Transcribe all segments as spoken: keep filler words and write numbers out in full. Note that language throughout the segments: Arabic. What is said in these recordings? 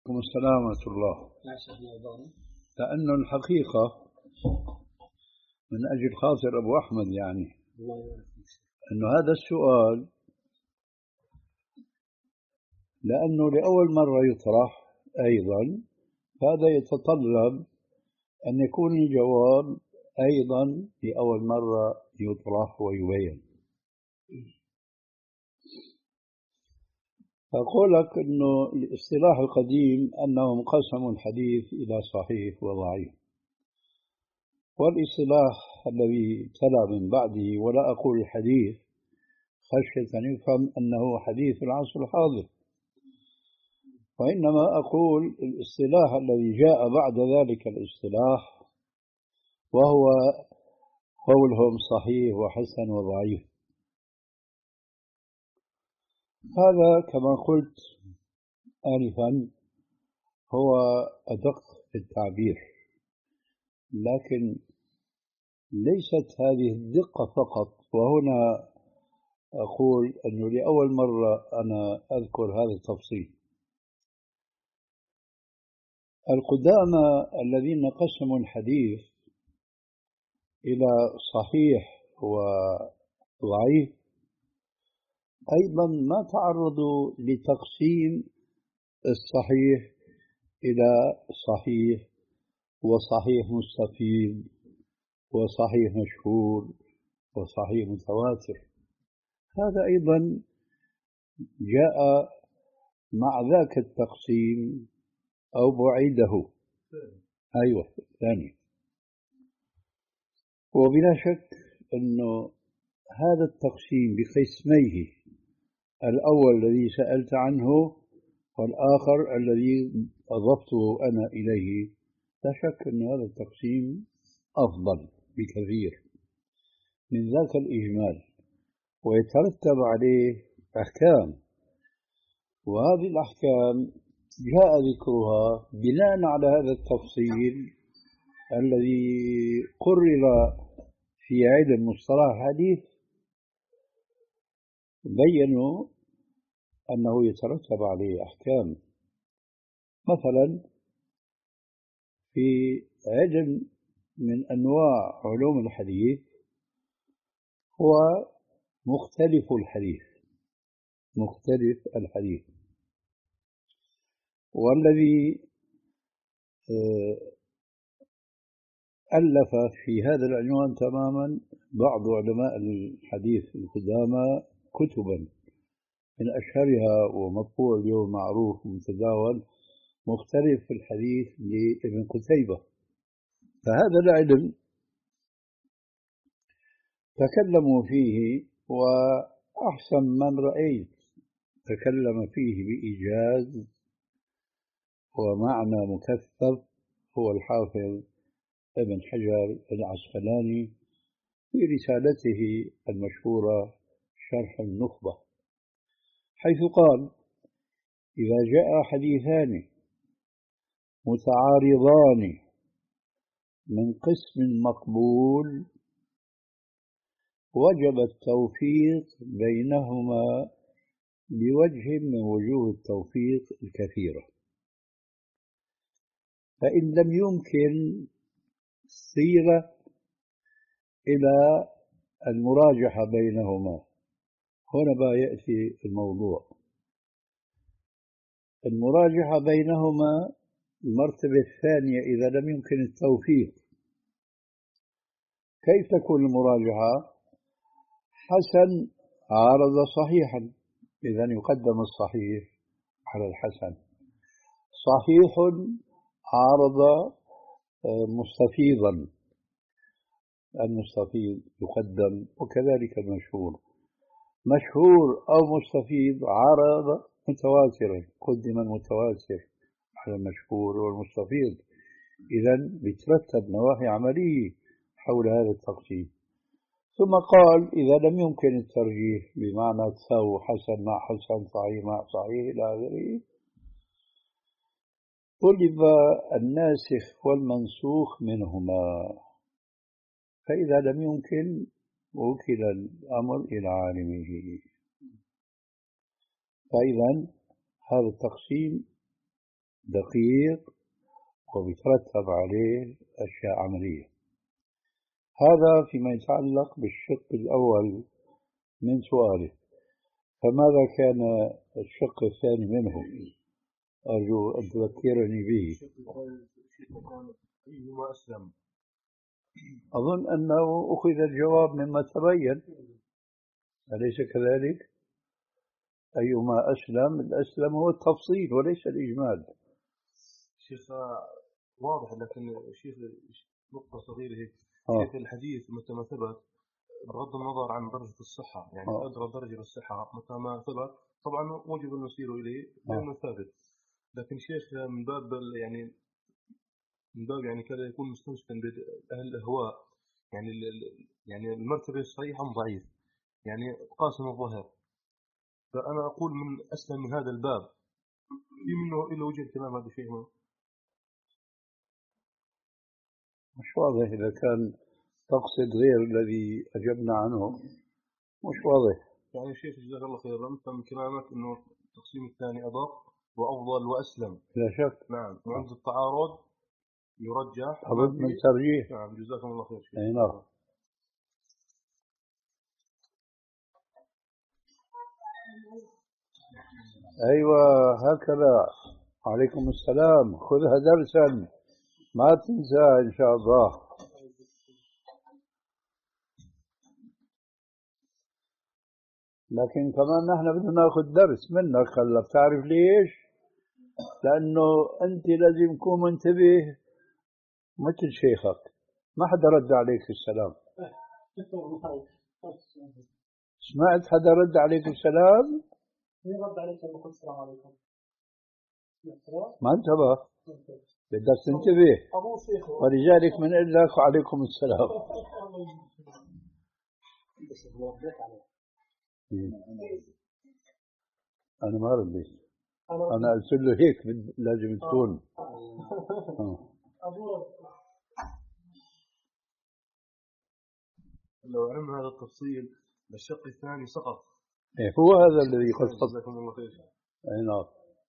عليكم السلام ورحمة الله. لأنه الحقيقة من أجل خاطر أبو أحمد يعني أنه هذا السؤال لأنه لأول مرة يطرح أيضا، هذا يتطلب أن يكون الجواب أيضا لأول مرة يطرح ويبين. أقول لك أنه الاصطلاح القديم أنهم قسموا الحديث إلى صحيح وضعيف، والاصطلاح الذي تلا من بعده، ولا أقول الحديث خشية أن يفهم أنه حديث العصر الحاضر، وإنما أقول الاصطلاح الذي جاء بعد ذلك الاصطلاح، وهو قولهم صحيح وحسن وضعيف. هذا كما قلت آنفا هو أدق في التعبير، لكن ليست هذه الدقة فقط. وهنا أقول أنه لأول مرة أنا أذكر هذا التفصيل. القدامى الذين قسموا الحديث إلى صحيح وضعيف أيضا ما تعرضوا لتقسيم الصحيح إلى صحيح وصحيح مستفيض وصحيح مشهور وصحيح متواتر. هذا أيضا جاء مع ذاك التقسيم أو بعيده. أيوة ثاني. وبلا شك أنه هذا التقسيم بقسميه، الأول الذي سألت عنه والآخر الذي أضفته أنا إليه، لا شك أن هذا التقسيم أفضل بكثير من ذاك الإجمال، ويترتب عليه أحكام، وهذه الأحكام جاء ذكرها بناء على هذا التفصيل الذي قرر في علم مصطلح الحديث. بيّنوا أنه يترتب عليه أحكام. مثلا في علم من أنواع علوم الحديث هو مختلف الحديث، مختلف الحديث، والذي ألف في هذا العنوان تماما بعض علماء الحديث القدامى كتبا، من أشهرها ومطبوع اليوم معروف ومتداول مختلف الحديث لابن قتيبة. فهذا العلم تكلموا فيه، وأحسن من رأيت تكلم فيه بإيجاز ومعنى مكثف هو الحافظ ابن حجر العسقلاني في رسالته المشهورة شرح النخبة، حيث قال: إذا جاء حديثان متعارضان من قسم مقبول وجب التوفيق بينهما بوجه من وجوه التوفيق الكثيرة، فإن لم يمكن صير إلى المراجحة بينهما. هنا بقى يأتي الموضوع، المراجحة بينهما المرتبة الثانية إذا لم يمكن التوفيق. كيف تكون المراجعة؟ حسن عارض صحيحا، إذن يقدم الصحيح على الحسن. صحيح عارض مستفيضا، المستفيض يقدم، وكذلك المشهور. مشهور أو مستفيض عارض متواترا، قدم المتواتر على المشهور والمستفيض. إذن بترتب نواحي عملية حول هذا التقسيم. ثم قال: إذا لم يمكن الترجيح بمعنى تساوي حسن مع حسن، صحيح مع صحيح إلى آخره، طلب الناسخ والمنسوخ منهما، فإذا لم يمكن وكل الأمر إلى عالمه. فإذا هذا التقسيم دقيق وبيترتب عليه أشياء عملية. هذا فيما يتعلق بالشق الأول من سؤاله. فماذا كان الشق الثاني منه؟ أرجو أن تذكرني به. أيهما أسلم؟ أظن أنه أخذ الجواب مما تبين، أليس كذلك؟ أيهما أسلم؟ الأسلم هو التفصيل وليس الإجمال. شيخ واضح، لكن شيخ نقطة صغيرة هيك. آه. شيخ الحديث متى ما ثبت بغض النظر عن درجة الصحة، يعني آه. أدرى درجة للصحة متى ما ثبت طبعا وجب المسير إليه لأنه آه. ثابت. لكن شيخ من باب يعني من باب يعني كذا يكون مستمسكا بأهل الأهواء، يعني يعني المرتبة الصحيحة ضعيف، يعني قاسم الظهر. فأنا أقول من أسلم من هذا الباب في منه إلا وجه اهتمام هذا الشيء. مش واضح إذا كان تقصد غير الذي أجبنا عنه، مش واضح. يعني شيخ جزاك الله خيرا، من كلامك إنه التقسيم الثاني أدق وأفضل وأسلم. لا شك. نعم، وعند التعارض يرجح. لابد من ترجيح. نعم جزاكم الله خير شيخ. أي نعم. أيوة هكذا. عليكم السلام. خذها درسا ما تنسى إن شاء الله. لكن كمان نحن بدنا ناخذ درس منك هلا. بتعرف ليش؟ لأنه أنت لازم تكون منتبه مثل شيخك. ما حدا رد عليك السلام. سمعت حدا رد عليك السلام؟ مين رد عليك لما قلت السلام عليكم؟ ما انتبه. بدك تنتبه. ولذلك من لك وعليكم السلام. أنا ما رديت. أنا قلت له هيك لازم تكون. لو علم هذا التفصيل للشق الثاني سقط. إيه هو هذا الذي قد سقط. جزاكم الله خير. أي نعم.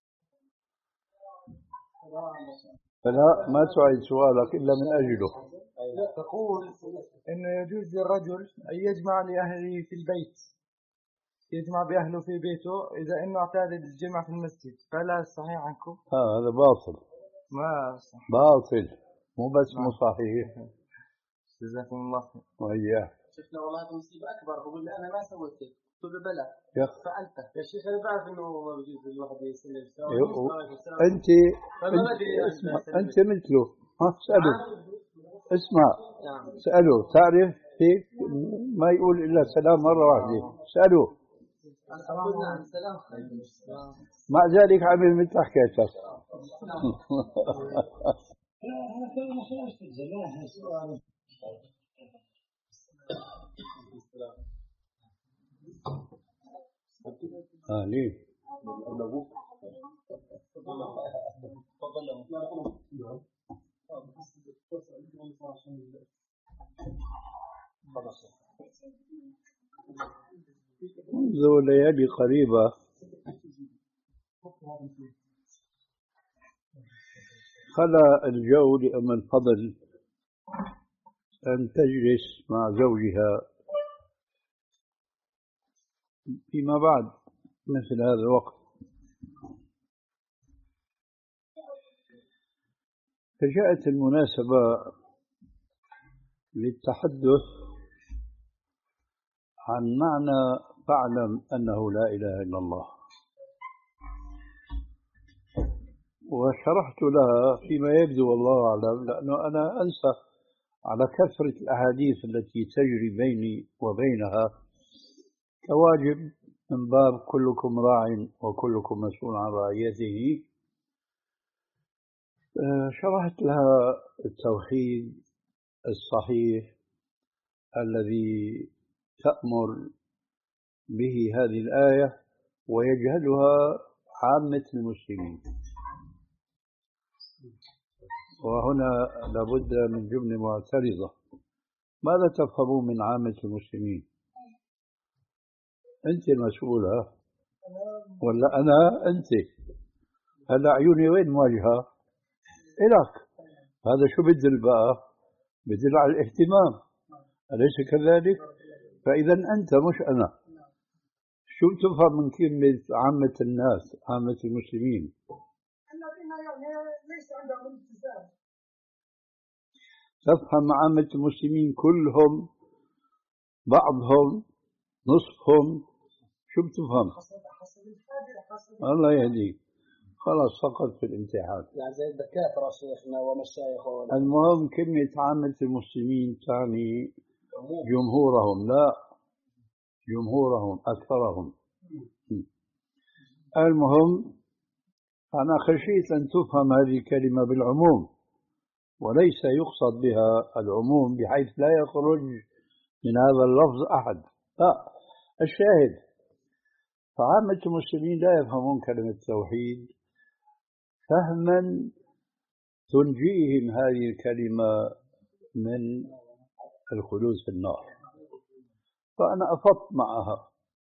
فلا ما تعيد سؤالك إلا من أجله. تقول إنه يجوز للرجل أن يجمع لأهله في البيت، يجمع بأهله في بيته إذا إنه اعتاد الجمع في المسجد، فلا صحيح عنكم؟ ها هذا باطل. ما صح. باطل مو بس مو صحيح. جزاكم الله خير. وإياه. شفنا والله هذا مصيبة أكبر. بقول لي أنا ما سويت هيك. قلت له بلى. يا فأنت يا شيخ أنا بعرف إنه ما بيجوز الواحد يسلم. أنت اسمع أنت مثله. ها اسأله. اسمع اسأله. تعرف هيك ما يقول إلا سلام مرة واحدة. اسأله. مع ذلك عمل مثل حكايتك. آه ليه؟ منذ ليالي قريبة خلى الجو لأم الفضل أن تجلس مع زوجها فيما بعد مثل هذا الوقت، فجاءت المناسبة للتحدث عن معنى فاعلم أنه لا إله إلا الله. وشرحت لها فيما يبدو والله أعلم، لأنه أنا أنسى على كثرة الأحاديث التي تجري بيني وبينها كواجب من باب كلكم راع وكلكم مسؤول عن رعيته. شرحت لها التوحيد الصحيح الذي تأمر به هذه الآية ويجهلها عامة المسلمين. وهنا لابد من جملة معترضة. ماذا تفهمون من عامة المسلمين؟ أنت المسؤولة ولا أنا؟ أنت. هلا عيوني وين مواجهة؟ إلك. هذا شو بدل بقى؟ بدل على الاهتمام، أليس كذلك؟ فإذا أنت مش أنا. شو تفهم من كلمة عامة الناس، عامة المسلمين؟ الذين يعني ليس عندهم التزام. تفهم عامة المسلمين كلهم، بعضهم، نصفهم، شو بتفهم؟ الله يهديك. خلاص سقط في الامتحان. يعني زي الدكاترة شيخنا ومشايخ. المهم كلمة عامة المسلمين تعني جمهورهم، لا جمهورهم أكثرهم. المهم أنا خشيت أن تفهم هذه الكلمة بالعموم، وليس يقصد بها العموم بحيث لا يخرج من هذا اللفظ أحد، لا. الشاهد فعامة المسلمين لا يفهمون كلمة التوحيد فهما تنجيهم هذه الكلمة من الخلود في النار، فأنا أفضت معها.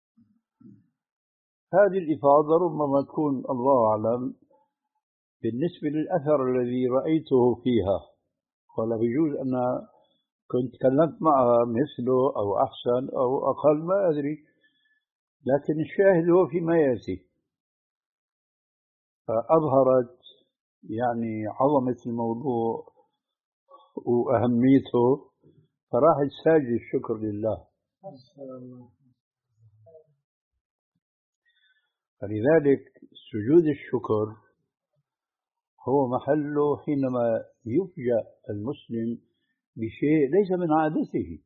هذه الإفاضة ربما تكون الله أعلم بالنسبة للأثر الذي رأيته فيها، ولا بيجوز أن كنت تكلمت معها مثله أو أحسن أو أقل، ما أدري، لكن الشاهد هو فيما يأتي. فأظهرت يعني عظمة الموضوع وأهميته، فراح الساجد الشكر لله. فلذلك سجود الشكر هو محله حينما يفجأ المسلم بشيء ليس من عادته.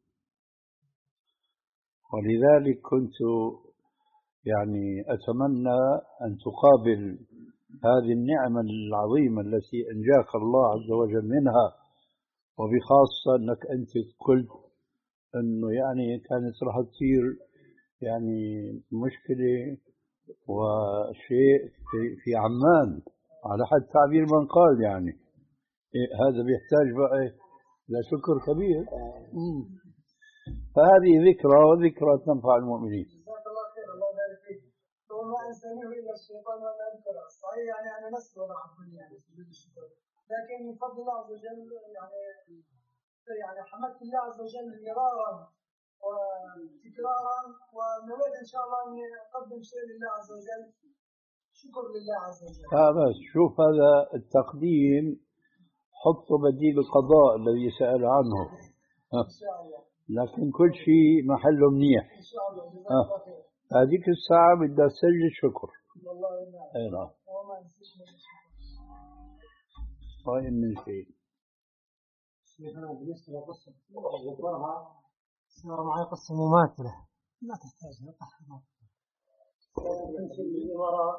ولذلك كنت يعني أتمنى أن تقابل هذه النعمة العظيمة التي أنجاك الله عز وجل منها، وبخاصة أنك أنت قلت أنه يعني كانت راح تصير يعني مشكلة وشيء في, في عمان على حد تعبير من قال، يعني إيه هذا بيحتاج بقى لشكر كبير. مم. فهذه ذكرى، وذكرى تنفع المؤمنين. جزاك الله خير، الله يبارك فيك. وما انسانيه الا الشيطان وما انكر. صحيح يعني انا نسي وضع الدنيا يعني سجود الشكر، لكن من فضل الله عز وجل يعني يعني حمدت الله عز وجل مرارا وتكرارا، ونود ان شاء الله اني اقدم شيء لله عز وجل، شكر لله عز وجل. اه بس شوف هذا التقديم حطه بديل القضاء الذي سأل عنه. ان شاء الله. لكن كل شيء محله منيح. ان شاء الله. جزاك آه. الله خير. هذيك الساعة بدها سجل شكر. والله نعم. اي نعم. وما نسيت طيب من شيء. شيخنا بالنسبة لقصة ذكرها صار معي قصة مماثلة ما تحتاج نطحها. كنت في الإمارات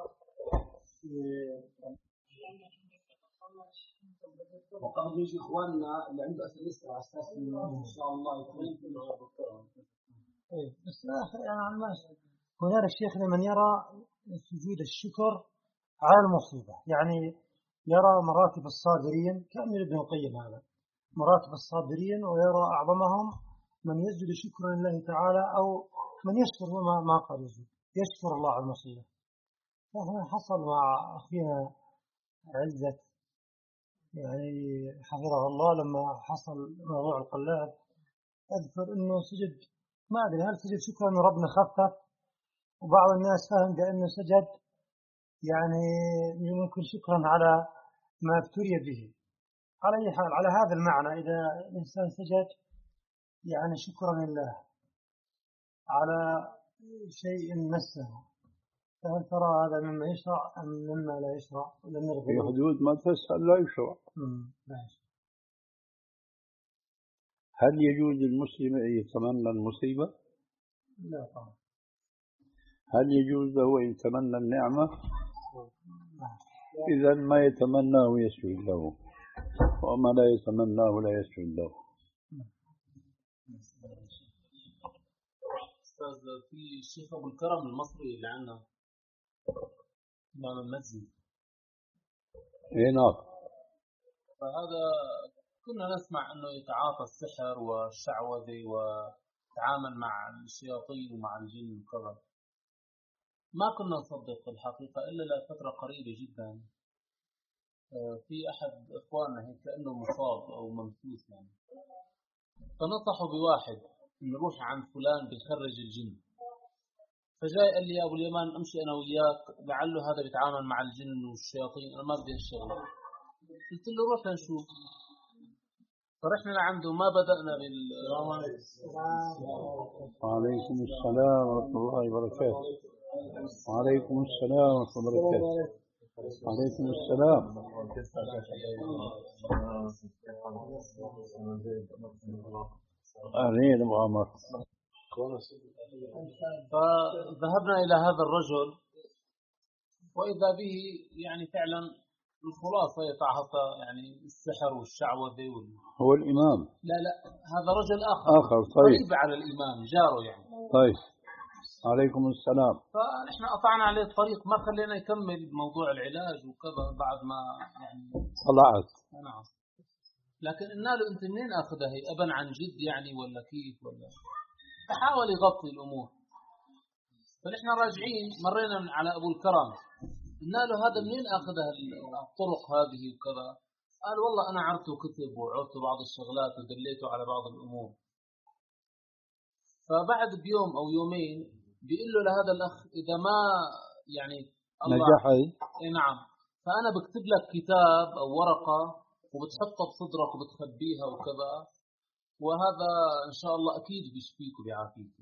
وقبل يجي إخواننا اللي عنده أسئلة على أساس إنه إن شاء الله يكون كله دكتور. إيه بس يعني ماشي. هنا الشيخ لمن يرى سجود الشكر على المصيبة، يعني يرى مراتب الصابرين كأمر ابن القيم هذا، مراتب الصابرين، ويرى أعظمهم من يسجد شكرا لله تعالى، أو من يشكر ما ما قال يسجد يشكر الله على المصيبة. فهنا حصل مع أخينا عزت يعني حفظه الله لما حصل موضوع القلاب، أذكر أنه سجد، ما أدري هل سجد شكرا أن ربنا خفف، وبعض الناس فهم بأنه سجد يعني ممكن شكرا على ما ابتلي به. على أي حال على هذا المعنى إذا الإنسان سجد يعني شكرا لله على شيء مسه، فهل ترى هذا مما يشرع أم مما لا يشرع؟ في حدود ما تسأل لا يشرع. هل يجوز للمسلم أن يتمنى المصيبة؟ لا طبعا. هل يجوز له أن يتمنى النعمة؟ إذا ما يتمناه يسجد له، وما لا يتمناه لا يسجد له. أستاذ في الشيخ أبو الكرم المصري اللي عندنا إمام المسجد. إيه نعم. فهذا كنا نسمع أنه يتعاطى السحر والشعوذة ويتعامل مع الشياطين ومع الجن وكذا. ما كنا نصدق الحقيقة إلا لفترة قريبة جدا، في أحد إخواننا هيك كأنه مصاب أو ممسوس يعني، فنصحوا بواحد نروح عند فلان بيخرج الجن، فجاء قال لي يا أبو اليمان أمشي أنا وياك لعله هذا بيتعامل مع الجن والشياطين، أنا ما بدي هالشغلة. قلت له روح نشوف. فرحنا لعنده ما بدأنا بال وعليكم السلام ورحمة الله وبركاته. وعليكم السلام ورحمة الله وبركاته. وعليكم السلام. أهلين أبو عمر. فذهبنا إلى هذا الرجل وإذا به يعني فعلا الخلاصة يتعاطى يعني السحر والشعوذة وال... هو الإمام؟ لا لا هذا رجل آخر آخر. طيب. قريب على الإمام جاره يعني. طيب. عليكم السلام. فنحن قطعنا عليه الطريق ما خلينا يكمل موضوع العلاج وكذا بعد ما يعني طلعت. نعم. لكن قلنا له أنت منين أخذها هي أبا عن جد يعني ولا كيف ولا، فحاول يغطي الأمور. فنحن راجعين مرينا على أبو الكرم قلنا له هذا منين أخذها الطرق هذه وكذا، قال والله أنا عرفته كتب وعرفته بعض الشغلات ودليته على بعض الأمور. فبعد بيوم أو يومين بيقول له لهذا الأخ إذا ما يعني نجحت. إيه نعم، فأنا بكتب لك كتاب أو ورقة وبتحطها بصدرك وبتخبيها وكذا، وهذا إن شاء الله أكيد بيشفيك وبيعافيك.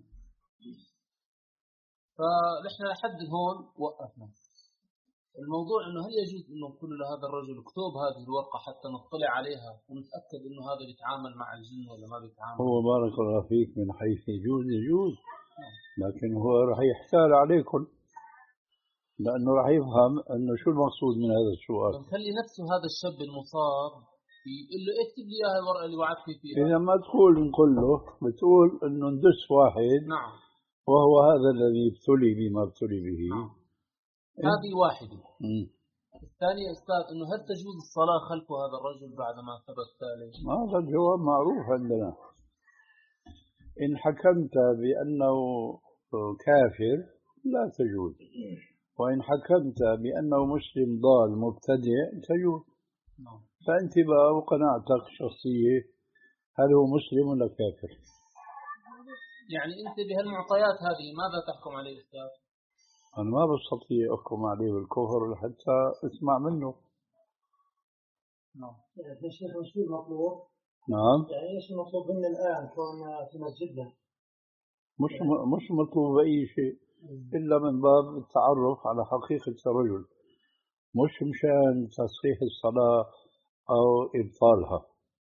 فنحن لحد هون وقفنا الموضوع. إنه هل يجوز إنه نقول لهذا الرجل اكتب هذه الورقة حتى نطلع عليها ونتأكد إنه هذا بيتعامل مع الجن ولا ما بيتعامل؟ هو بارك الله فيك من حيث يجوز يجوز، لكن هو راح يحتال عليكم لأنه راح يفهم إنه شو المقصود من هذا السؤال. فنخلي نفسه هذا الشاب المصاب يقول له اكتب لي اياها الورقة اللي وعدتني فيها. إذا ما تقول نقول له بتقول إنه ندس واحد. نعم. وهو هذا الذي ابتلي بما ابتلي به. نعم. هذه واحدة. م. الثانية أستاذ إنه هل تجوز الصلاة خلف هذا الرجل بعد ما ثبت ذلك؟ هذا الجواب معروف عندنا. إن حكمت بأنه كافر لا تجوز، وإن حكمت بأنه مسلم ضال مبتدع تجوز. نعم. فأنت بقى وقناعتك الشخصية هل هو مسلم ولا كافر؟ يعني أنت بهالمعطيات هذه ماذا تحكم عليه أستاذ؟ أنا ما بستطيع أحكم عليه بالكفر حتى أسمع منه. نعم. يعني الشيخ وش المطلوب؟ نعم. يعني إيش المطلوب منا الآن كون في مسجدنا؟ مش مش مطلوب أي شيء إلا من باب التعرف على حقيقة الرجل، مش مشان تصحيح الصلاة أو إبطالها.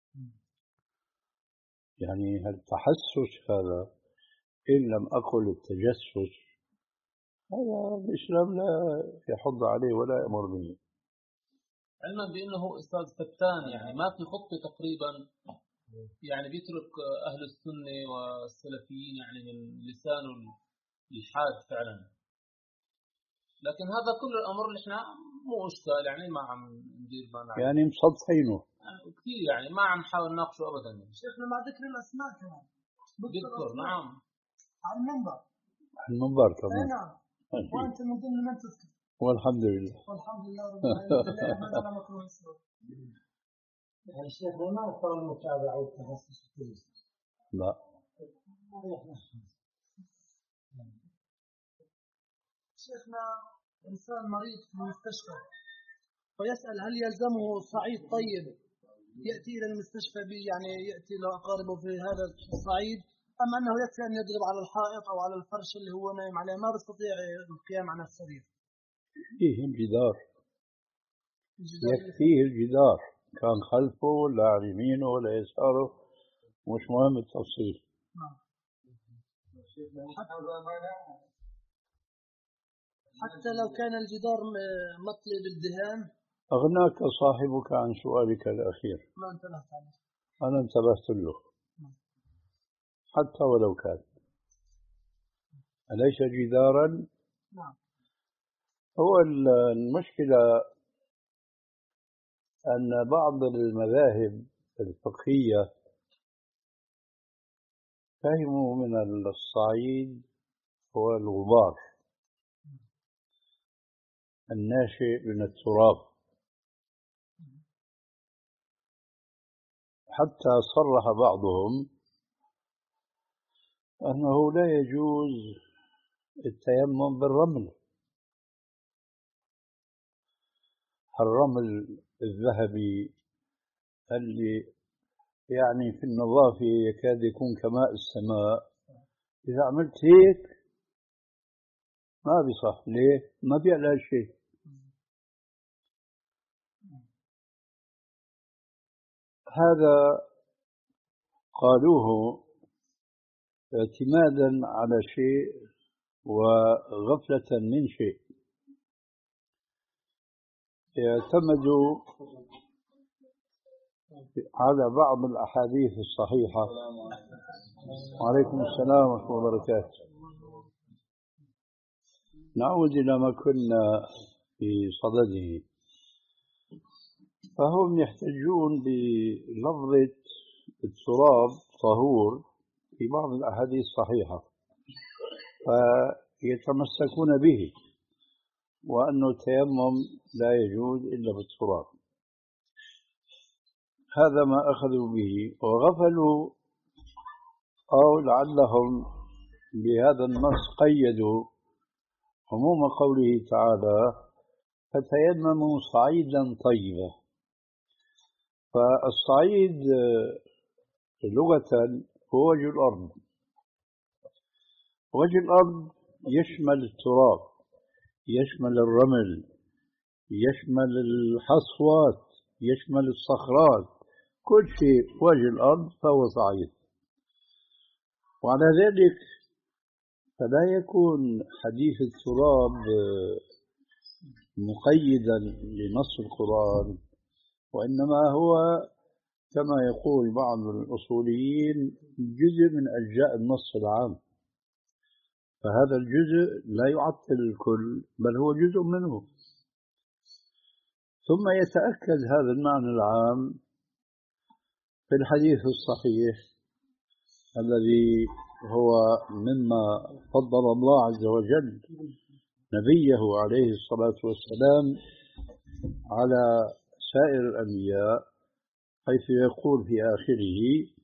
يعني التحسس هذا إن لم أقل التجسس هذا الإسلام لا يحض عليه ولا يأمر به. علما بأنه أستاذ فتان يعني ما في خطة تقريبا، يعني بيترك أهل السنة والسلفيين يعني من لسان الحاد فعلا. لكن هذا كل الأمر اللي احنا مو إشكال يعني ما عم ندير بالنا يعني مسطحينه يعني كثير يعني ما عم نحاول نناقشه أبدا. شيخنا مع ذكر الأسماء كمان بذكر نعم على المنبر. على المنبر كمان. نعم. وأنت من ضمن من تذكر. والحمد لله. والحمد لله رب العالمين. ما زال مكروه السوء. يعني الشيخ ما صار المتابعة والتحسس كله. لا. شيخنا إنسان مريض في المستشفى فيسأل هل يلزمه صعيد طيب يأتي إلى المستشفى يعني يأتي لأقاربه في هذا الصعيد، أم أنه يكفي أن يضرب على الحائط أو على الفرش اللي هو نايم عليه ما بيستطيع القيام على السرير؟ فيه الجدار، يكفيه الجدار كان خلفه ولا على يمينه ولا يساره، مش مهم التفصيل. حتى لو كان الجدار مطلي بالدهان. أغناك صاحبك عن سؤالك الأخير. ما انتبهت عليه. أنا انتبهت له. حتى ولو كان أليس جدارا؟ نعم. هو المشكلة أن بعض المذاهب الفقهية فهموا من الصعيد هو الغبار الناشئ من التراب، حتى صرح بعضهم أنه لا يجوز التيمم بالرمل، الرمل الذهبي اللي يعني في النظافة يكاد يكون كماء السماء، إذا عملت هيك ما بيصح. ليه؟ ما بيعلى شيء. هذا قالوه اعتمادا على شيء وغفلة من شيء. اعتمدوا على بعض الأحاديث الصحيحة. وعليكم السلام ورحمة الله وبركاته. نعود إلى ما كنا في صدده. فهم يحتجون بلفظة التراب طهور في بعض الأحاديث الصحيحة، فيتمسكون به، وأن التيمم لا يجوز إلا بالتراب. هذا ما أخذوا به، وغفلوا أو لعلهم بهذا النص قيدوا عموم قوله تعالى فتيمموا صعيدا طيبا. فالصعيد لغة هو وجه الأرض. وجه الأرض يشمل التراب، يشمل الرمل، يشمل الحصوات، يشمل الصخرات، كل شيء وجه الأرض فهو صعيد. وعلى ذلك فلا يكون حديث التراب مقيدا لنص القرآن، وإنما هو كما يقول بعض الأصوليين جزء من أجزاء النص العام، فهذا الجزء لا يعطل الكل بل هو جزء منه. ثم يتأكد هذا المعنى العام في الحديث الصحيح الذي هو مما فضل الله عز وجل نبيه عليه الصلاة والسلام على سائر الأنبياء، حيث يقول في آخره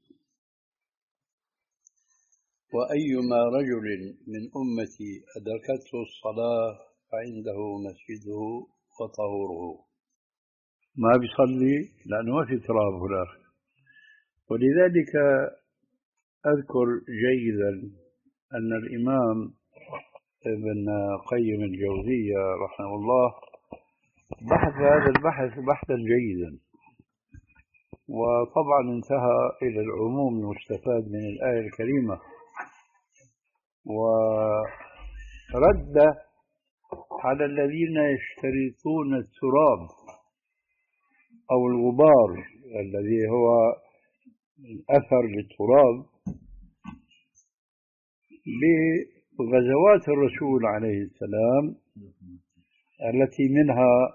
وأيما رجل من أمتي أدركته الصلاة فعنده مسجده وطهوره. ما بيصلي لأنه ما في تراب هناك. ولذلك أذكر جيدا أن الإمام ابن قيم الجوزية رحمه الله بحث هذا البحث بحثا جيدا، وطبعا انتهى إلى العموم المستفاد من الآية الكريمة، ورد على الذين يشترطون التراب أو الغبار الذي هو الأثر للتراب بغزوات الرسول عليه السلام، التي منها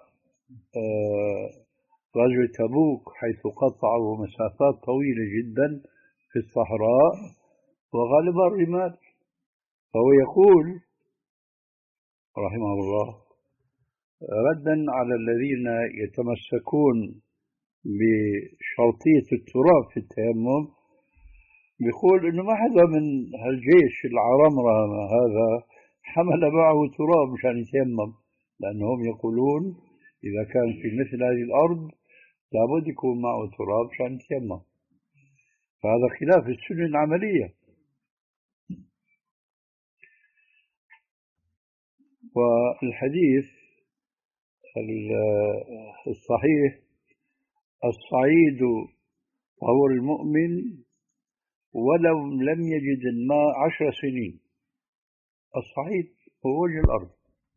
غزوة تبوك حيث قطعوا مسافات طويلة جدا في الصحراء وغلب الرمال. فهو يقول رحمه الله ردا على الذين يتمسكون بشرطية التراب في التيمم، بيقول إنه ما حدا من هالجيش العرمرة هذا حمل معه تراب مشان يتيمم، لأنهم يقولون إذا كان في مثل هذه الأرض لابد يكون معه تراب مشان يتيمم. فهذا خلاف السنة العملية. والحديث الصحيح الصعيد طهور المؤمن ولو لم يجد الماء عشر سنين. الصعيد هو وجه الأرض.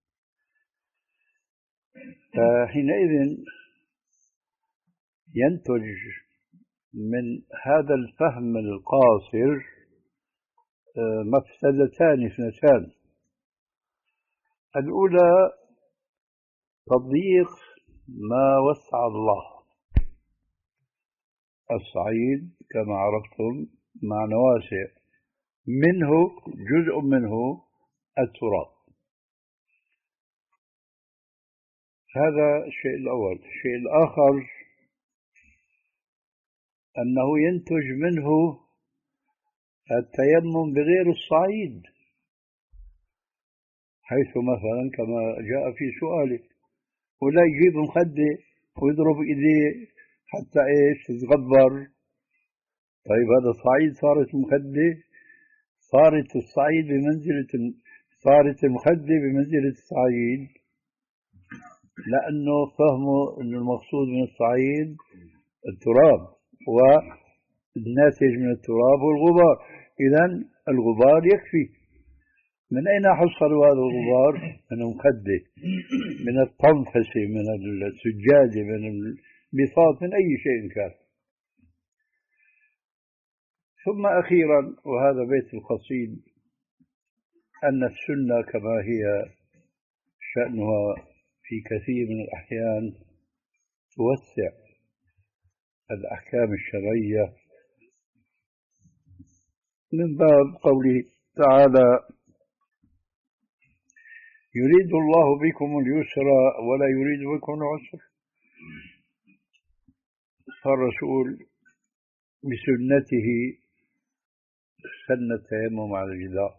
فحينئذ ينتج من هذا الفهم القاصر مفسدتان اثنتان. الأولى تضييق ما وسع الله. الصعيد كما عرفتم معنى واسع، منه جزء منه التراب. هذا الشيء الأول. الشيء الآخر أنه ينتج منه التيمم بغير الصعيد، حيث مثلا كما جاء في سؤالك ولا يجيب مخدة ويضرب إيديه حتى إيش تتغبر. طيب هذا صعيد، صارت مخدة، صارت الصعيد بمنزلة صارت المخدة بمنزلة الصعيد، لأنه فهموا أن المقصود من الصعيد التراب والناتج من التراب والغبار. إذن الغبار يكفي. من أين حصلوا هذا الغبار؟ من المخدة، من الطنفسة، من السجادة، من البساط، من أي شيء كان. ثم أخيرا، وهذا بيت القصيد، أن السنة كما هي شأنها في كثير من الأحيان توسع الأحكام الشرعية من باب قوله تعالى: يريد الله بكم اليسر ولا يريد بكم العسر. فالرسول بسنته سن التيمم على الجدار.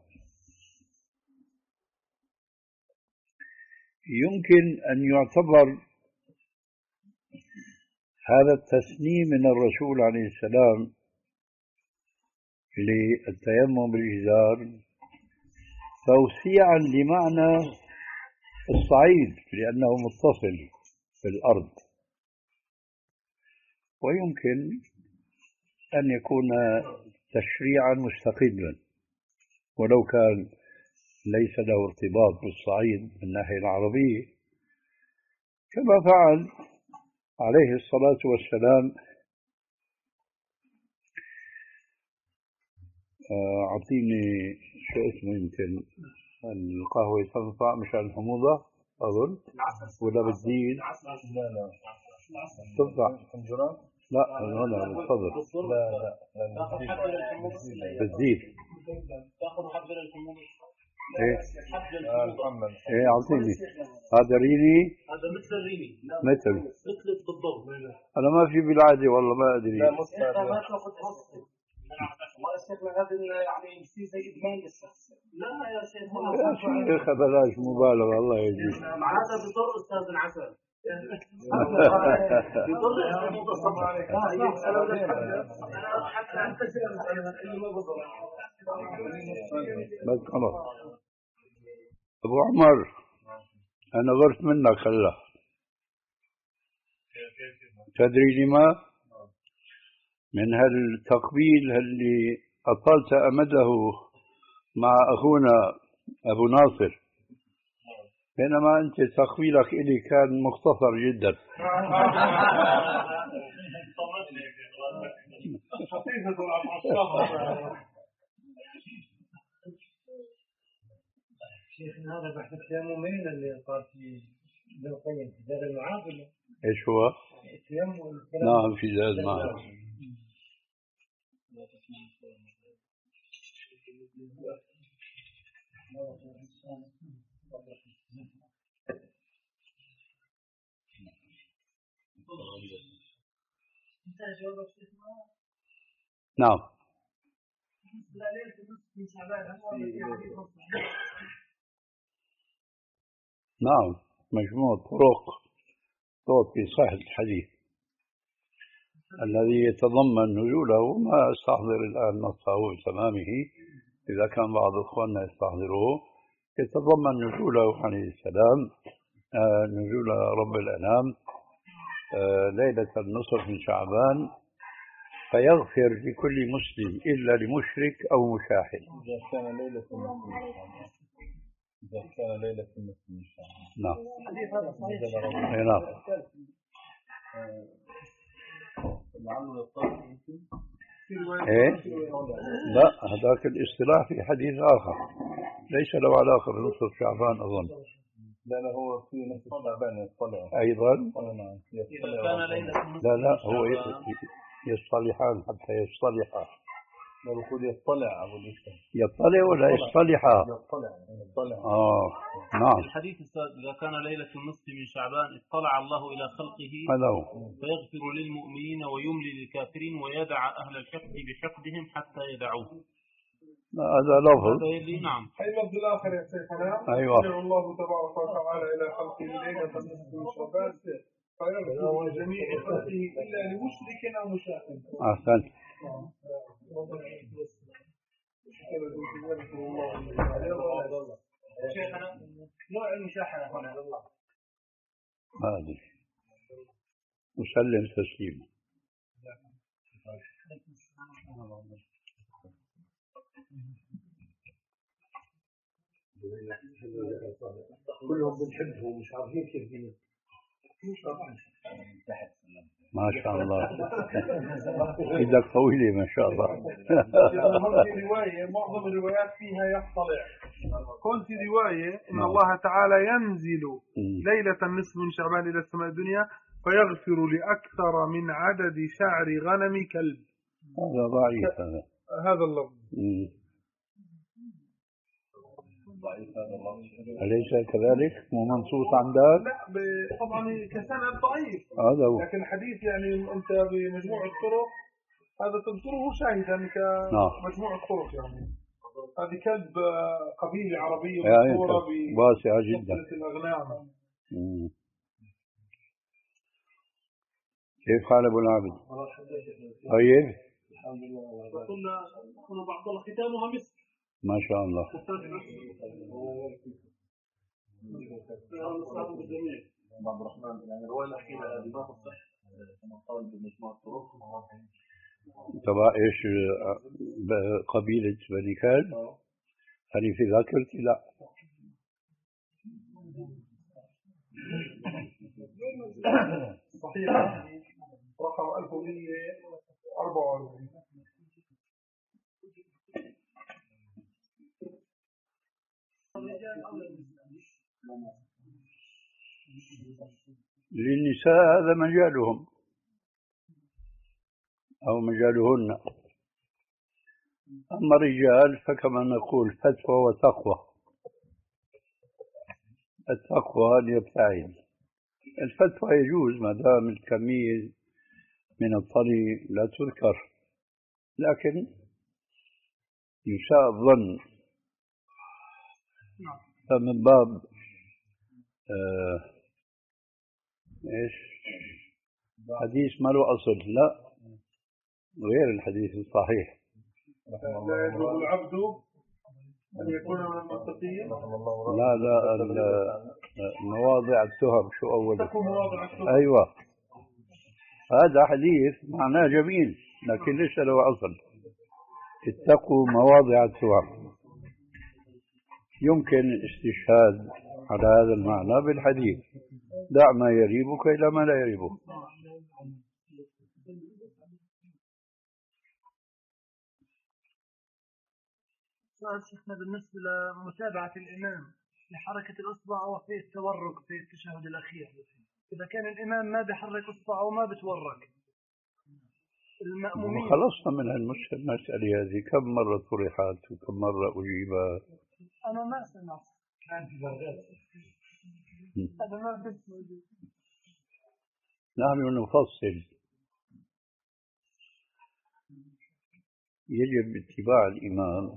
يمكن أن يعتبر هذا التسنيم من الرسول عليه السلام للتيمم بالجدار توسيعا لمعنى الصعيد، لأنه متصل بالأرض. ويمكن أن يكون تشريعا مستقلا ولو كان ليس له ارتباط بالصعيد من الناحية العربية، كما فعل عليه الصلاة والسلام. أعطيني شو اسمه، يمكن القهوة تنفع مشان الحموضة أظن، ولا بالزيت؟ لا لا تنفع. لا هنا تفضل. لا لا بالزيت. تاخذ حبة للحموضة. ايه آه محمد. ايه اعطيني هذا ريني. هذا مثل الريني. مثل مثل بالضبط. انا ما في بالعاده والله ما ادري. لا مستعد. ما تاخذ حصتي. ما الشكل هذا يعني في زي ادمان للشخص. لا يا شيخ يا شيخ بلاش مبالغه الله يجزيك. معناتها بضر استاذ العسل. بضر الحموضة صبر. انا حتى انت اللي ما بضر. بس خلاص ابو عمر انا غرت منك هلا. تدري لما؟ من هالتقبيل اللي أطلت أمده مع أخونا أبو ناصر، بينما أنت تقبيلك إلي كان مختصر جدا. شيخنا هذا بحث التيممين اللي قال في ابن القيم في زاد المعاد ولا؟ ايش هو؟ التيمم. نعم في زاد المعاد. نعم. نعم مجموع طرق صوت في صحة الحديث الذي يتضمن نزوله، ما استحضر الآن نصه بتمامه، إذا كان بعض إخواننا يستحضروه، يتضمن نزوله عليه السلام، آه نزول رب الأنام آه ليلة النصف من شعبان، فيغفر لكل مسلم إلا لمشرك أو مشاحن. إذا كان ليلة النصف إذا كان ليلة النصف من شعبان. نعم. نعم. نعم. لعله يطلق يمكن. إيه؟ لا هذاك الاصطلاح في حديث آخر ليس له علاقة بنصف شعبان أظن. لا لا هو في نصف شعبان يطلع أيضا. نعم. إذا كان ليلة لا لا هو يصطلحان حتى يصطلحا بقول يطلع أبو الإسلام يطلع ولا يصطلح؟ يطلع يطلع آه نعم. الحديث إذا كان ليلة النصف من شعبان اطلع الله إلى خلقه هذا هو. فيغفر للمؤمنين ويملي للكافرين ويدع أهل الحقد بحقدهم حتى يدعوه. هذا لفظ. هذا يلي نعم. أي اللفظ الآخر يا شيخنا؟ أيوة. يدعو الله تبارك وتعالى إلى خلقه ليلة النصف من شعبان فيغفر لجميع خلقه إلا لمشرك أو مشاهد. أحسنت. شيخنا نوع المشاحنة هنا هذه مسلم تسليما. كلهم بنحبهم مش عارفين كيف دي ما شاء الله. ايدك طويلة ما شاء الله. في رواية معظم الروايات فيها يطلع. قلت في رواية إن الله تعالى ينزل ليلة النصف من شعبان إلى السماء الدنيا فيغفر لأكثر من عدد شعر غنم كلب. هذا ضعيف هذا. هذا اللفظ. أليس كذلك؟ مو منصوص عندك؟ لا طبعا كسند ضعيف. هذا هو. لكن الحديث يعني أنت بمجموع الطرق هذا تذكره شاهدا كمجموع الطرق يعني. هذه كلب قبيلة عربية مشهورة واسعة جدا. الأغنام. كيف حال أبو العابد؟ طيب. الحمد لله. قلنا قلنا بعض الله ختامها مسك. ما شاء الله. عبد الرحمن يعني الرواية الأخيرة هذه ما تصح كما قال بمجموع الطرق. تبع ايش قبيلة بني كلب؟ هل في ذاكرتي؟ لا. صحيح. رقم ألف ومئة وأربعة وأربعين. للنساء هذا مجالهم أو مجالهن. أما الرجال فكما نقول فتوى وتقوى. التقوى أن يبتعد. الفتوى يجوز ما دام الكمية من الطري لا تذكر، لكن يساء الظن. فمن باب آه إيش حديث ما له أصل، لا غير الحديث الصحيح. لا يجوز العبد أن يكون من المتقين. لا لا مواضع التهم. شو أول؟ مواضع التهم. أيوة هذا حديث معناه جميل لكن ليس له أصل. اتقوا مواضع التهم. يمكن الاستشهاد على هذا المعنى بالحديث دع ما يريبك إلى ما لا يريبك. سؤال شيخنا بالنسبة لمتابعة الإمام لحركة الإصبع وفي التورك في التشهد الأخير، إذا كان الإمام ما بيحرك إصبعه وما بتورك المأمومين. خلصنا من المسألة هذه. كم مرة طرحت وكم مرة أجيبها؟ أنا ما سمعت. هذا ما كنت موجود. نحن نفصل. يجب اتباع الإمام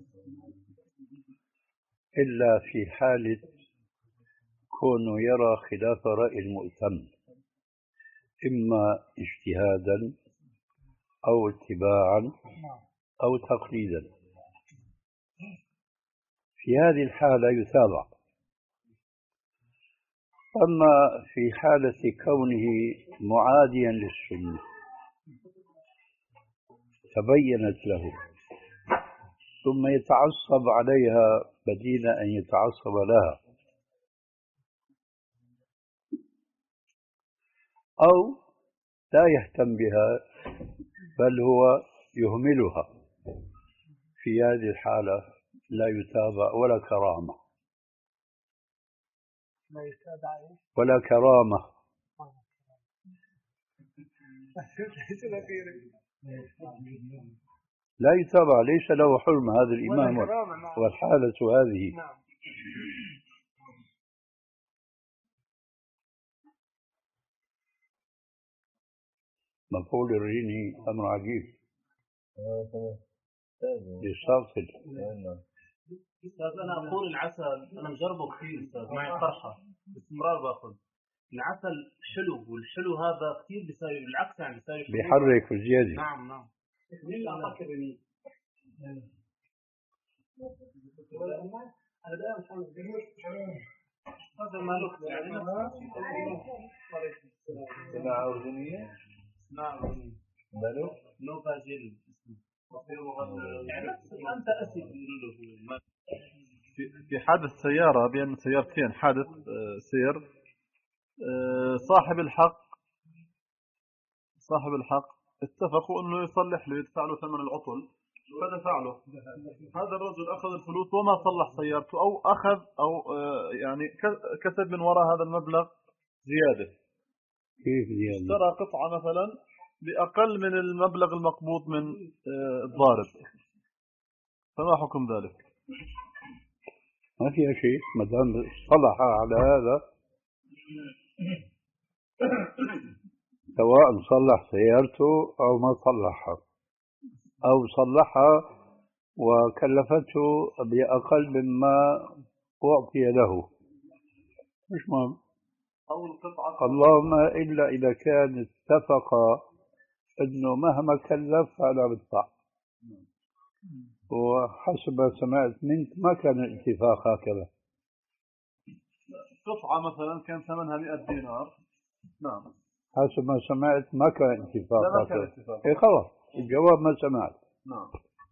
إلا في حالة كونه يرى خلاف رأي المؤتم، إما اجتهادا أو اتباعا أو تقليدا. في هذه الحالة يتابع. أما في حالة كونه معاديا للسنة تبينت له ثم يتعصب عليها بدين أن يتعصب لها، أو لا يهتم بها بل هو يهملها، في هذه الحالة لا يتابع ولا كرامة. لا يتابع ولا كرامة. لا يتابع، ليس له حرمة هذا الإمام والحالة هذه. نعم. مفعول الريني أمر عجيب يستغفل. أستاذ أنا أقول العسل أنا مجربه كثير أستاذ، معي فرحة باستمرار باخذ العسل حلو، والحلو هذا كثير بيساوي بالعكس يعني بيساوي بيحرك بزيادة. نعم نعم. هذا مالك يعني صناعة أردنية. صناعة أردنية. مالو؟ نوفا جيل. يعني أنت أسد في في حادث سيارة بين سيارتين، حادث سير، صاحب الحق صاحب الحق اتفقوا انه يصلح له، يدفع له ثمن العطل، فدفع له. هذا الرجل اخذ الفلوس وما صلح سيارته، او اخذ او يعني كسب من وراء هذا المبلغ زيادة. كيف زيادة؟ اشترى قطعة مثلا بأقل من المبلغ المقبوض من الضارب، فما حكم ذلك؟ ما فيها شيء ما دام صلح على هذا، سواء صلح سيارته أو ما صلحها، أو صلحها وكلفته بأقل مما أعطي له، مش مهم. أو القطعة اللهم إلا إذا كان اتفق أنه مهما كلف هذا بالطاعة، وحسب ما سمعت منك ما كان الاتفاق هكذا. قطعة مثلا كان ثمنها مئة دينار. نعم حسب ما سمعت ما كان اتفاق هكذا. إيه خلاص الجواب ما سمعت. نعم.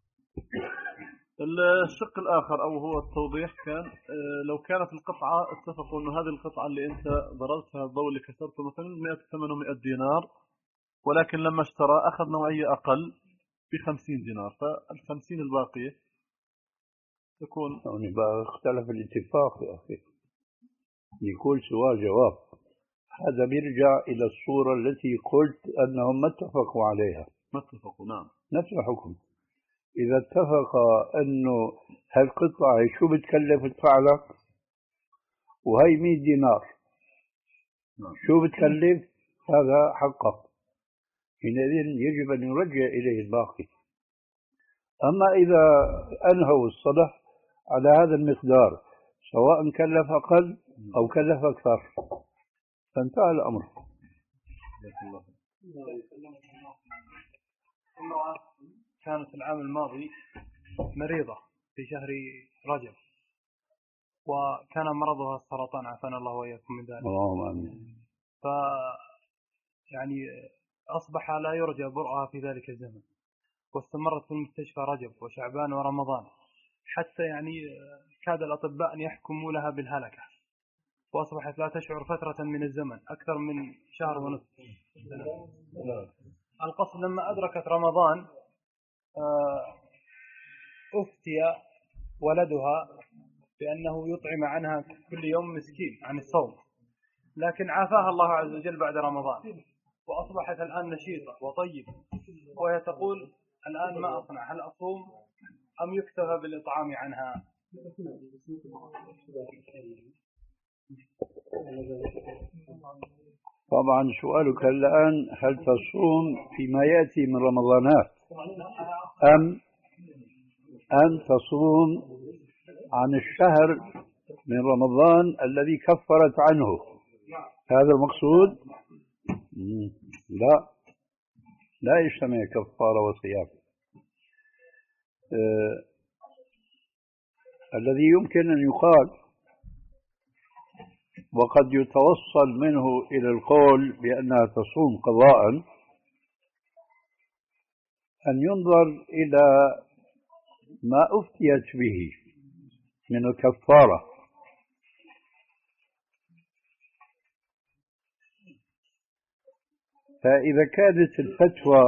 الشق الآخر أو هو التوضيح كان لو كانت القطعة اتفقوا أنه هذه القطعة اللي أنت ضربتها الضوء اللي كسرته مثلا مئة ثمنه مئة دينار، ولكن لما اشترى أخذ نوعية أقل بخمسين دينار، فالخمسين الباقية تكون يعني بقى اختلف الاتفاق يا أخي، يقول سؤال جواب. هذا بيرجع إلى الصورة التي قلت أنهم ما اتفقوا عليها. ما اتفقوا نعم. نفس الحكم. إذا اتفق أنه هالقطعة شو بتكلف تدفع لك وهي مئة دينار، نعم. شو بتكلف هذا حقك، حينئذ يجب أن يرجع إليه الباقي. أما إذا أنهوا الصلح على هذا المقدار سواء كلف أقل أو كلف أكثر فانتهى الأمر. كانت العام الماضي مريضة في شهر رجب، وكان مرضها السرطان، عافانا الله وإياكم من ذلك. اللهم آمين. ف يعني أصبح لا يرجى برؤها في ذلك الزمن، واستمرت في المستشفى رجب وشعبان ورمضان، حتى يعني كاد الأطباء أن يحكموا لها بالهلكة، وأصبحت لا تشعر فترة من الزمن أكثر من شهر ونصف. القصد لما أدركت رمضان أفتي ولدها بأنه يطعم عنها كل يوم مسكين عن الصوم، لكن عافاها الله عز وجل بعد رمضان، وأصبحت الآن نشيطة وطيبة، وهي تقول الآن ما أصنع، هل أصوم أم يكتفى بالإطعام عنها؟ طبعا سؤالك الآن هل تصوم فيما يأتي من رمضانات أم أن تصوم عن الشهر من رمضان الذي كفرت عنه؟ هذا المقصود؟ لا لا يجتمع كفارة وصيام. آه الذي يمكن أن يقال وقد يتوصل منه إلى القول بأنها تصوم قضاء أن ينظر إلى ما أفتيت به من الكفارة، فإذا كانت الفتوى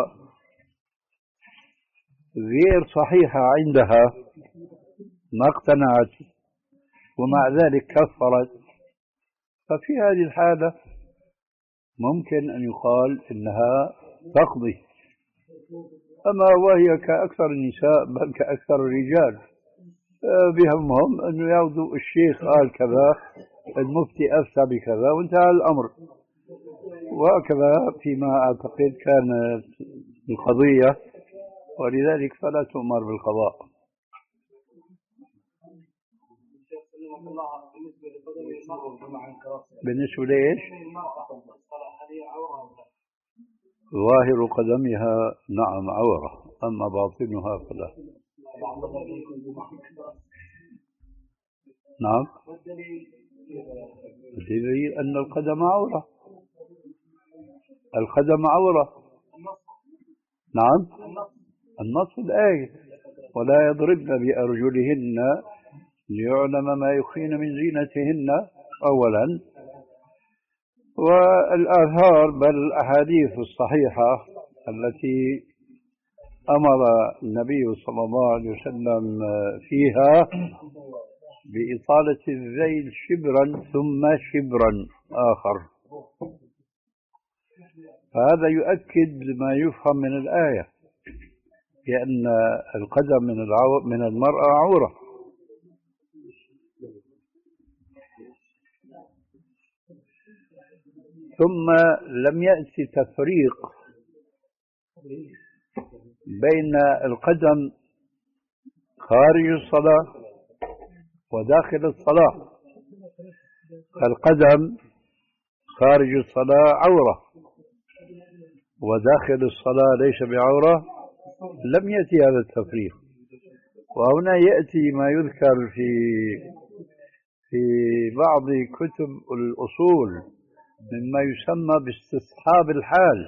غير صحيحة عندها ما اقتنعت ومع ذلك كفرت، ففي هذه الحالة ممكن أن يقال إنها تقضي أما وهي كأكثر النساء بل كأكثر الرجال بهمهم أنه ياخذوا الشيخ قال كذا، المفتي أفتى بكذا وانتهى الأمر. وهكذا فيما أعتقد كانت القضية، ولذلك فلا تؤمر بالقضاء. بالنسبة لإيش؟ ظاهر قدمها نعم عورة، أما باطنها فلا. نعم، الدليل أن القدم عورة، القدم عورة. نعم، النص الآية ولا يضربن بأرجلهن ليعلم ما يخفين من زينتهن أولا، والآثار بل الأحاديث الصحيحة التي أمر النبي صلى الله عليه وسلم فيها بإطالة الذيل شبرا ثم شبرا آخر، فهذا يؤكد ما يفهم من الآية بأن القدم من من المرأة عورة. ثم لم يأتي تفريق بين القدم خارج الصلاة وداخل الصلاة، فالقدم خارج الصلاة عورة وداخل الصلاة ليس بعورة، لم يأتي هذا التفريق. وهنا يأتي ما يذكر في في بعض كتب الأصول مما يسمى باستصحاب الحال.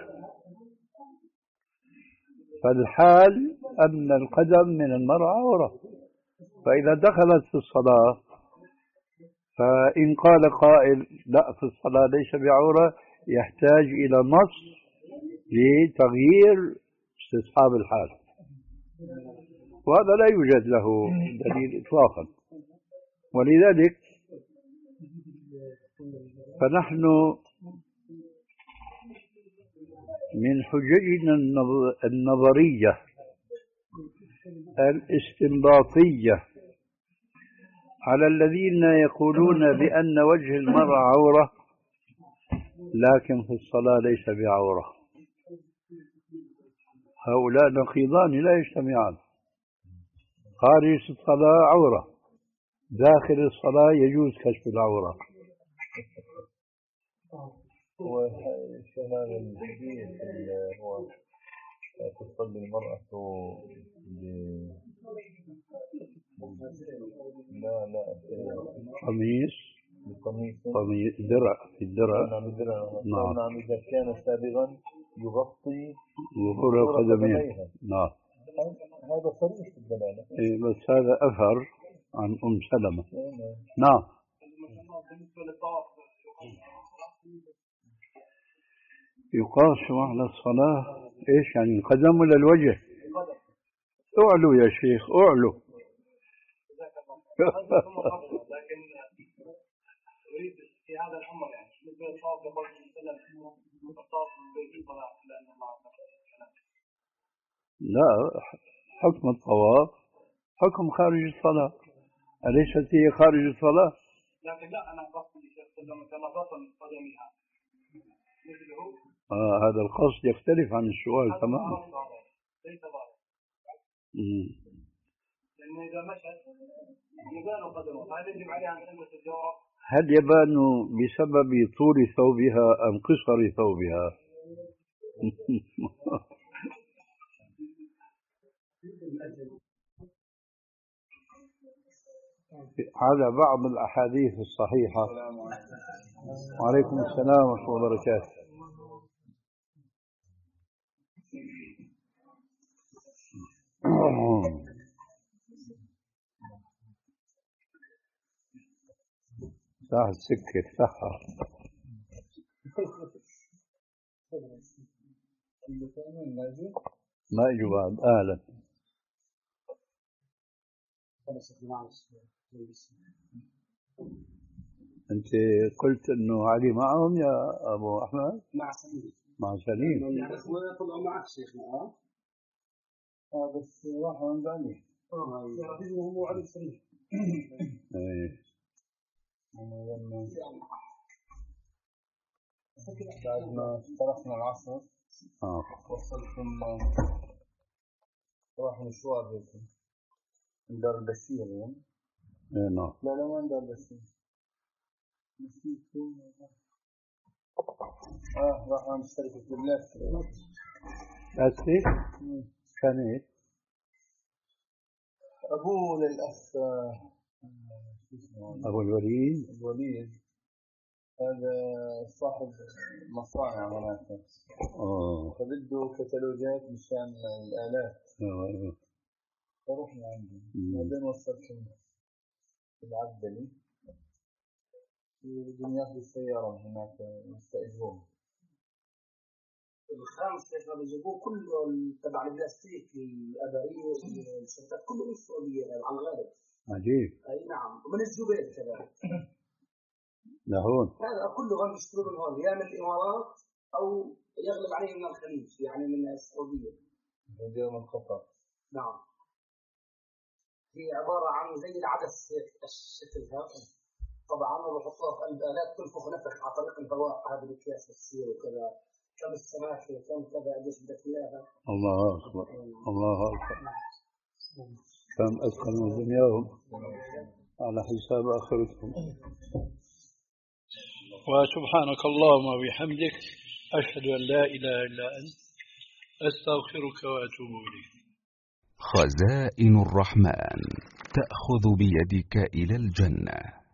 فالحال أن القدم من المرأة عورة، فإذا دخلت في الصلاة فإن قال قائل لا في الصلاة ليس بعورة، يحتاج إلى نص لتغيير استصحاب الحال، وهذا لا يوجد له دليل إطلاقا. ولذلك فنحن من حججنا النظرية الاستنباطية على الذين يقولون بأن وجه المرأة عورة لكن في الصلاة ليس بعورة، هؤلاء نقيضان لا يجتمعان. خارج الصلاة عورة، داخل الصلاة يجوز كشف العورة. وهذا الحديث هو تصلي المرأة لا لا قميص قميص قميص درع في الدرع. نعم، إذا كان سابغا يغطي ظهور القدمين. نعم، هذا صريح في الدلالة. إيه بس هذا أثر عن أم سلمة. نعم. يقاس على الصلاة إيش يعني القدم ولا الوجه؟ أعلو يا شيخ أعلو. لكن أريد في هذا الأمر يعني مثل الطواف يقول مثلا الطواف بيتي صلاة لأن الله لا، حكم الطواف حكم خارج الصلاة، أليست هي خارج الصلاة؟ لكن لا، أنا قصدي لما كان بطن قدمها مثله. آه هذا القصد يختلف عن السؤال تماما. ليس ظاهر. لأن إذا مشت يبان قدمه، هذا يجب عليها أن تلبس الجواب. هل يبان بسبب طول ثوبها أم قصر ثوبها؟ على بعض الأحاديث الصحيحة. وعليكم السلام ورحمة الله وبركاته. ساعة سكر سحر ما اجوا بعد. اهلا. انت قلت انه علي معهم يا ابو احمد؟ مع سليم. مع سليم يعني اخوانه طلعوا معك شيخنا. اه اه بس راح عند علي. اه يعني هو علي صريح. إيه. بعد ما افترقنا العصر آه. وصلتم راح مشوار هيك من دار البشير يعني. إيه نعم. لا لا ما من دار البشير. اه راح عند شركة البلاستيك. بلاستيك؟ كان إيه؟ أبوه للأخ أبو الوليد. الوليد هذا صاحب مصانع هناك. آه. فبده كتالوجات مشان الآلات. آه. فرحنا عنده. بعدين وصلتهم العبدلي. بدهم ياخذوا السيارة هناك يستأجروها. الخامس كيف ما بيجيبوه كله تبع البلاستيك الأبرية والشركات كله من السعودية على الغالب. عجيب. أي نعم ومن الزبير كذلك. لهون. هذا كله هم يشتروا من هون يا من الإمارات أو يغلب عليه من الخليج يعني من السعودية. السعودية من قطر. نعم. هي عبارة عن زي العدس الشكل هذا. طبعا وبحطوها في قلب آلات تنفخ نفخ على طريق الهواء هذه الأكياس بتصير وكذا. كم السماكة كم كذا قديش بدك إياها. الله أكبر. الله أكبر. كم أثقل من دنياهم على حساب آخرتهم. وسبحانك اللهم وبحمدك أشهد أن لا إله إلا أنت أستغفرك وأتوب إليك. خزائن الرحمن تأخذ بيدك إلى الجنة.